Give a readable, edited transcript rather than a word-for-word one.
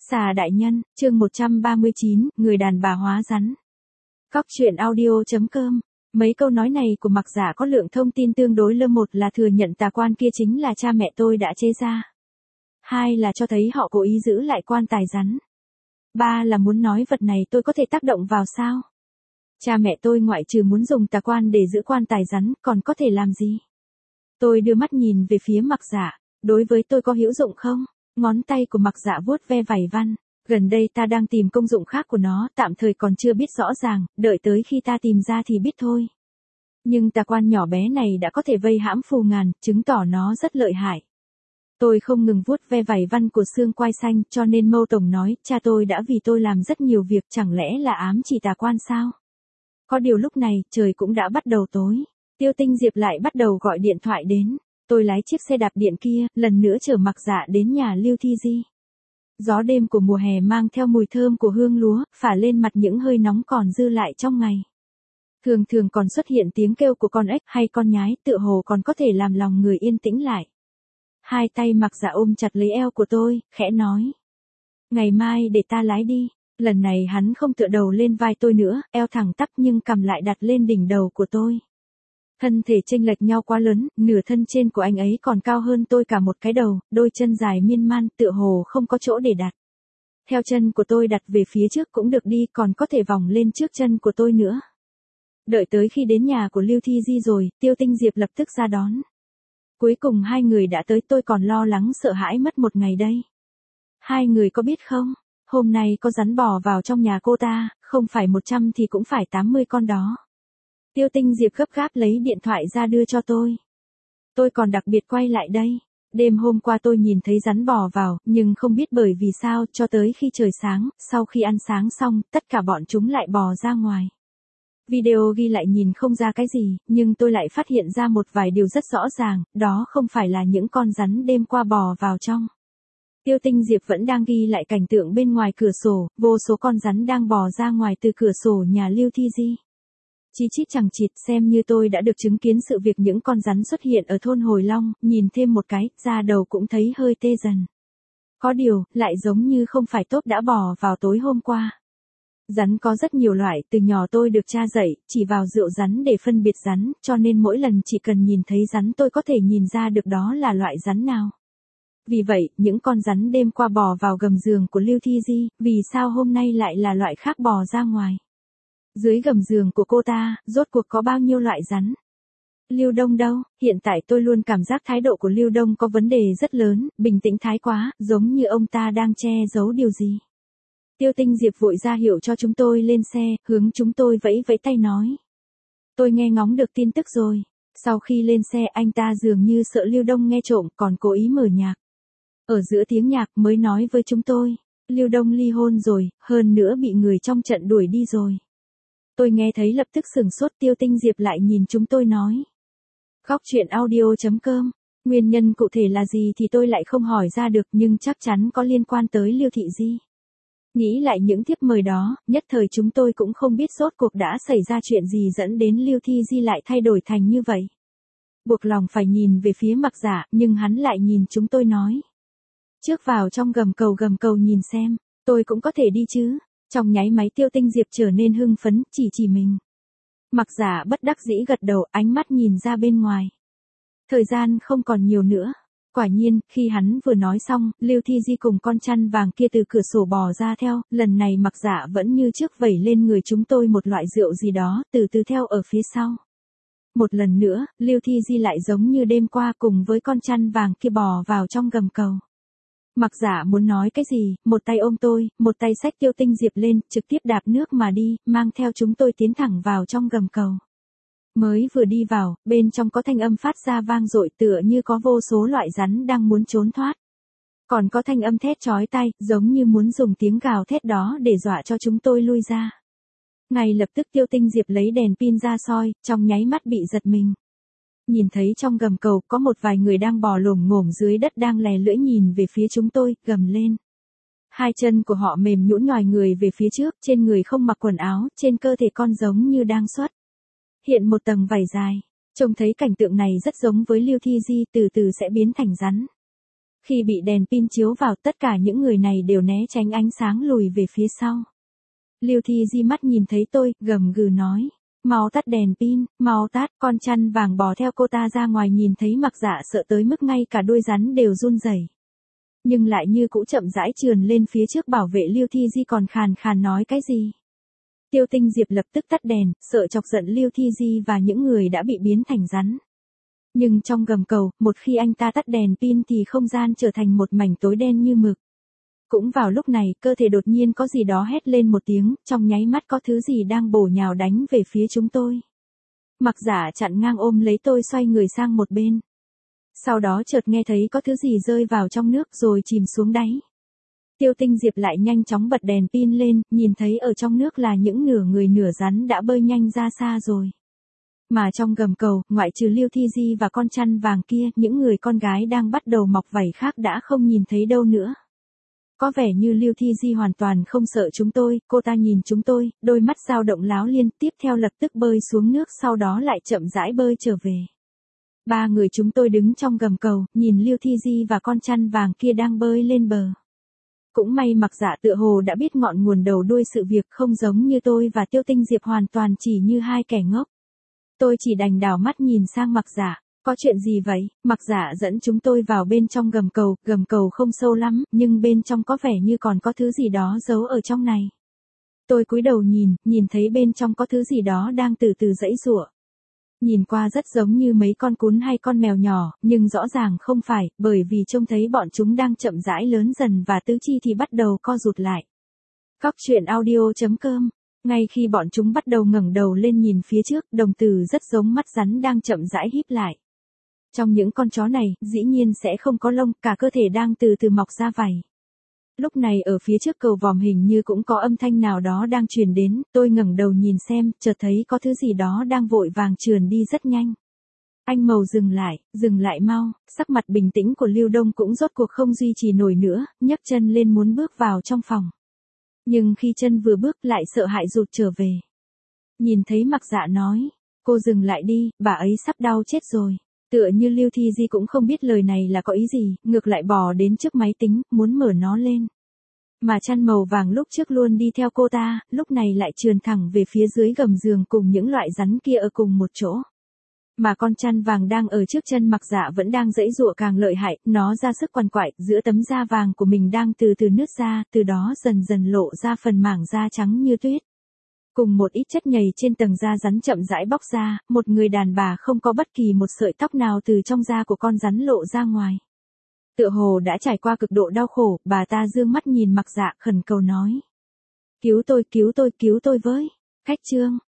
Xà đại nhân, chương 139, người đàn bà hóa rắn. Cóc truyện audio.com. Mấy câu nói này của Mặc Giả có lượng thông tin tương đối lơ. Một là thừa nhận tà quan kia chính là cha mẹ tôi đã chế ra. Hai là cho thấy họ cố ý giữ lại quan tài rắn. Ba là muốn nói vật này tôi có thể tác động vào sao. Cha mẹ tôi ngoại trừ muốn dùng tà quan để giữ quan tài rắn còn có thể làm gì? Tôi đưa mắt nhìn về phía Mặc Giả. Đối với tôi có hữu dụng không? Ngón tay của Mặc Giả vuốt ve vảy văn. Gần đây ta đang tìm công dụng khác của nó, tạm thời còn chưa biết rõ ràng, đợi tới khi ta tìm ra thì biết thôi. Nhưng tà quan nhỏ bé này đã có thể vây hãm phù ngàn, chứng tỏ nó rất lợi hại. Tôi không ngừng vuốt ve vảy văn của xương quai xanh, cho nên Mâu Tổng nói, cha tôi đã vì tôi làm rất nhiều việc, chẳng lẽ là ám chỉ tà quan sao? Có điều lúc này, trời cũng đã bắt đầu tối. Tiêu Tinh Diệp lại bắt đầu gọi điện thoại đến. Tôi lái chiếc xe đạp điện kia, lần nữa chở Mặc Giả đến nhà Lưu Thi Di. Gió đêm của mùa hè mang theo mùi thơm của hương lúa, phả lên mặt những hơi nóng còn dư lại trong ngày. Thường thường còn xuất hiện tiếng kêu của con ếch hay con nhái, tựa hồ còn có thể làm lòng người yên tĩnh lại. Hai tay Mặc Giả ôm chặt lấy eo của tôi, khẽ nói. Ngày mai để ta lái đi. Lần này hắn không tựa đầu lên vai tôi nữa, eo thẳng tắp nhưng cằm lại đặt lên đỉnh đầu của tôi. Thân thể chênh lệch nhau quá lớn, nửa thân trên của anh ấy còn cao hơn tôi cả một cái đầu, đôi chân dài miên man tựa hồ không có chỗ để đặt. Theo chân của tôi đặt về phía trước cũng được đi, còn có thể vòng lên trước chân của tôi nữa. Đợi tới khi đến nhà của Lưu Thi Di rồi, Tiêu Tinh Diệp lập tức ra đón. Cuối cùng hai người đã tới, tôi còn lo lắng sợ hãi mất một ngày đây. Hai người có biết không, hôm nay có rắn bò vào trong nhà cô ta, không phải 100 thì cũng phải 80 con đó. Tiêu Tinh Diệp gấp gáp lấy điện thoại ra đưa cho tôi. Tôi còn đặc biệt quay lại đây. Đêm hôm qua tôi nhìn thấy rắn bò vào, nhưng không biết bởi vì sao, cho tới khi trời sáng, sau khi ăn sáng xong, tất cả bọn chúng lại bò ra ngoài. Video ghi lại nhìn không ra cái gì, nhưng tôi lại phát hiện ra một vài điều rất rõ ràng, đó không phải là những con rắn đêm qua bò vào trong. Tiêu Tinh Diệp vẫn đang ghi lại cảnh tượng bên ngoài cửa sổ, vô số con rắn đang bò ra ngoài từ cửa sổ nhà Lưu Thi Di. Chí chít chẳng chịt, xem như tôi đã được chứng kiến sự việc những con rắn xuất hiện ở thôn Hồi Long, nhìn thêm một cái, da đầu cũng thấy hơi tê dần. Có điều, lại giống như không phải tốp đã bò vào tối hôm qua. Rắn có rất nhiều loại, từ nhỏ tôi được cha dạy, chỉ vào rượu rắn để phân biệt rắn, cho nên mỗi lần chỉ cần nhìn thấy rắn tôi có thể nhìn ra được đó là loại rắn nào. Vì vậy, những con rắn đêm qua bò vào gầm giường của Lưu Thi Di, vì sao hôm nay lại là loại khác bò ra ngoài? Dưới gầm giường của cô ta, rốt cuộc có bao nhiêu loại rắn? Lưu Đông đâu? Hiện tại tôi luôn cảm giác thái độ của Lưu Đông có vấn đề rất lớn, bình tĩnh thái quá, giống như ông ta đang che giấu điều gì. Tiêu Tinh Diệp vội ra hiệu cho chúng tôi lên xe, hướng chúng tôi vẫy vẫy tay nói. Tôi nghe ngóng được tin tức rồi. Sau khi lên xe anh ta dường như sợ Lưu Đông nghe trộm, còn cố ý mở nhạc. Ở giữa tiếng nhạc mới nói với chúng tôi, Lưu Đông ly hôn rồi, hơn nữa bị người trong trận đuổi đi rồi. Tôi nghe thấy lập tức sửng sốt. Tiêu Tinh Diệp lại nhìn chúng tôi nói. Cóc truyện audio.com. Nguyên nhân cụ thể là gì thì tôi lại không hỏi ra được, nhưng chắc chắn có liên quan tới Lưu Thị Di. Nghĩ lại những thiếp mời đó, nhất thời chúng tôi cũng không biết rốt cuộc đã xảy ra chuyện gì dẫn đến Lưu Thi Di lại thay đổi thành như vậy. Buộc lòng phải nhìn về phía Mặc Giả, nhưng hắn lại nhìn chúng tôi nói. Trước vào trong gầm cầu nhìn xem, tôi cũng có thể đi chứ. Trong nháy máy Tiêu Tinh Diệp trở nên hưng phấn, chỉ mình. Mặc Giả bất đắc dĩ gật đầu, ánh mắt nhìn ra bên ngoài. Thời gian không còn nhiều nữa. Quả nhiên, khi hắn vừa nói xong, Lưu Thi Di cùng con chăn vàng kia từ cửa sổ bò ra theo, lần này Mặc Giả vẫn như trước vẩy lên người chúng tôi một loại rượu gì đó, từ từ theo ở phía sau. Một lần nữa, Lưu Thi Di lại giống như đêm qua cùng với con chăn vàng kia bò vào trong gầm cầu. Mặc Giả muốn nói cái gì, một tay ôm tôi, một tay xách Tiêu Tinh Diệp lên, trực tiếp đạp nước mà đi, mang theo chúng tôi tiến thẳng vào trong gầm cầu. Mới vừa đi vào, bên trong có thanh âm phát ra vang dội tựa như có vô số loại rắn đang muốn trốn thoát. Còn có thanh âm thét chói tai, giống như muốn dùng tiếng gào thét đó để dọa cho chúng tôi lui ra. Ngay lập tức Tiêu Tinh Diệp lấy đèn pin ra soi, trong nháy mắt bị giật mình. Nhìn thấy trong gầm cầu có một vài người đang bò lồm ngổm dưới đất đang lè lưỡi nhìn về phía chúng tôi, gầm lên. Hai chân của họ mềm nhũn nhòi người về phía trước, trên người không mặc quần áo, trên cơ thể con giống như đang xuất hiện một tầng vảy dài. Trông thấy cảnh tượng này rất giống với Lưu Thi Di từ từ sẽ biến thành rắn. Khi bị đèn pin chiếu vào, tất cả những người này đều né tránh ánh sáng lùi về phía sau. Lưu Thi Di mắt nhìn thấy tôi, gầm gừ nói. Mau tắt đèn pin, mau tắt. Con chăn vàng bò theo cô ta ra ngoài, nhìn thấy Mặc Dạ sợ tới mức ngay cả đuôi rắn đều run rẩy. Nhưng lại như cũ chậm rãi trườn lên phía trước bảo vệ Lưu Thi Di, còn khàn khàn nói cái gì. Tiêu Tinh Diệp lập tức tắt đèn, sợ chọc giận Lưu Thi Di và những người đã bị biến thành rắn. Nhưng trong gầm cầu, một khi anh ta tắt đèn pin thì không gian trở thành một mảnh tối đen như mực. Cũng vào lúc này, cơ thể đột nhiên có gì đó hét lên một tiếng, trong nháy mắt có thứ gì đang bổ nhào đánh về phía chúng tôi. Mặc Dạ chặn ngang ôm lấy tôi, xoay người sang một bên. Sau đó chợt nghe thấy có thứ gì rơi vào trong nước rồi chìm xuống đáy. Tiêu Tinh Diệp lại nhanh chóng bật đèn pin lên, nhìn thấy ở trong nước là những nửa người nửa rắn đã bơi nhanh ra xa rồi. Mà trong gầm cầu, ngoại trừ Lưu Thi Di và con chăn vàng kia, những người con gái đang bắt đầu mọc vảy khác đã không nhìn thấy đâu nữa. Có vẻ như Lưu Thi Di hoàn toàn không sợ chúng tôi, cô ta nhìn chúng tôi, đôi mắt dao động láo liên, tiếp theo lập tức bơi xuống nước, sau đó lại chậm rãi bơi trở về. Ba người chúng tôi đứng trong gầm cầu, nhìn Lưu Thi Di và con chăn vàng kia đang bơi lên bờ. Cũng may Mặc Dạ tựa hồ đã biết ngọn nguồn đầu đuôi sự việc, không giống như tôi và Tiêu Tinh Diệp hoàn toàn chỉ như hai kẻ ngốc. Tôi chỉ đành đảo mắt nhìn sang Mặc Dạ. Có chuyện gì vậy? Mặc Dạ dẫn chúng tôi vào bên trong gầm cầu không sâu lắm, nhưng bên trong có vẻ như còn có thứ gì đó giấu ở trong này. Tôi cúi đầu nhìn thấy bên trong có thứ gì đó đang từ từ giãy giụa. Nhìn qua rất giống như mấy con cún hay con mèo nhỏ, nhưng rõ ràng không phải, bởi vì trông thấy bọn chúng đang chậm rãi lớn dần và tứ chi thì bắt đầu co rụt lại. Góc truyện audio.com. Ngay khi bọn chúng bắt đầu ngẩng đầu lên nhìn phía trước, đồng tử rất giống mắt rắn đang chậm rãi híp lại. Trong những con chó này, dĩ nhiên sẽ không có lông, cả cơ thể đang từ từ mọc ra vảy. Lúc này ở phía trước cầu vòm hình như cũng có âm thanh nào đó đang truyền đến, tôi ngẩng đầu nhìn xem, chợt thấy có thứ gì đó đang vội vàng trườn đi rất nhanh. Anh Mầu dừng lại mau, sắc mặt bình tĩnh của Lưu Đông cũng rốt cuộc không duy trì nổi nữa, nhấc chân lên muốn bước vào trong phòng. Nhưng khi chân vừa bước lại sợ hãi rụt trở về. Nhìn thấy Mặc Dạ nói, cô dừng lại đi, bà ấy sắp đau chết rồi. Tựa như Lưu Thi Di cũng không biết lời này là có ý gì, ngược lại bò đến trước máy tính, muốn mở nó lên. Mà chăn màu vàng lúc trước luôn đi theo cô ta, lúc này lại trườn thẳng về phía dưới gầm giường cùng những loại rắn kia ở cùng một chỗ. Mà con chăn vàng đang ở trước chân Mặc Dạ vẫn đang giãy giụa càng lợi hại, nó ra sức quằn quại, giữa tấm da vàng của mình đang từ từ nứt ra, từ đó dần dần lộ ra phần mảng da trắng như tuyết. Cùng một ít chất nhầy trên tầng da rắn chậm rãi bóc ra, một người đàn bà không có bất kỳ một sợi tóc nào từ trong da của con rắn lộ ra ngoài. Tựa hồ đã trải qua cực độ đau khổ, bà ta dương mắt nhìn Mặc Dạ khẩn cầu nói. Cứu tôi với. Khách chương.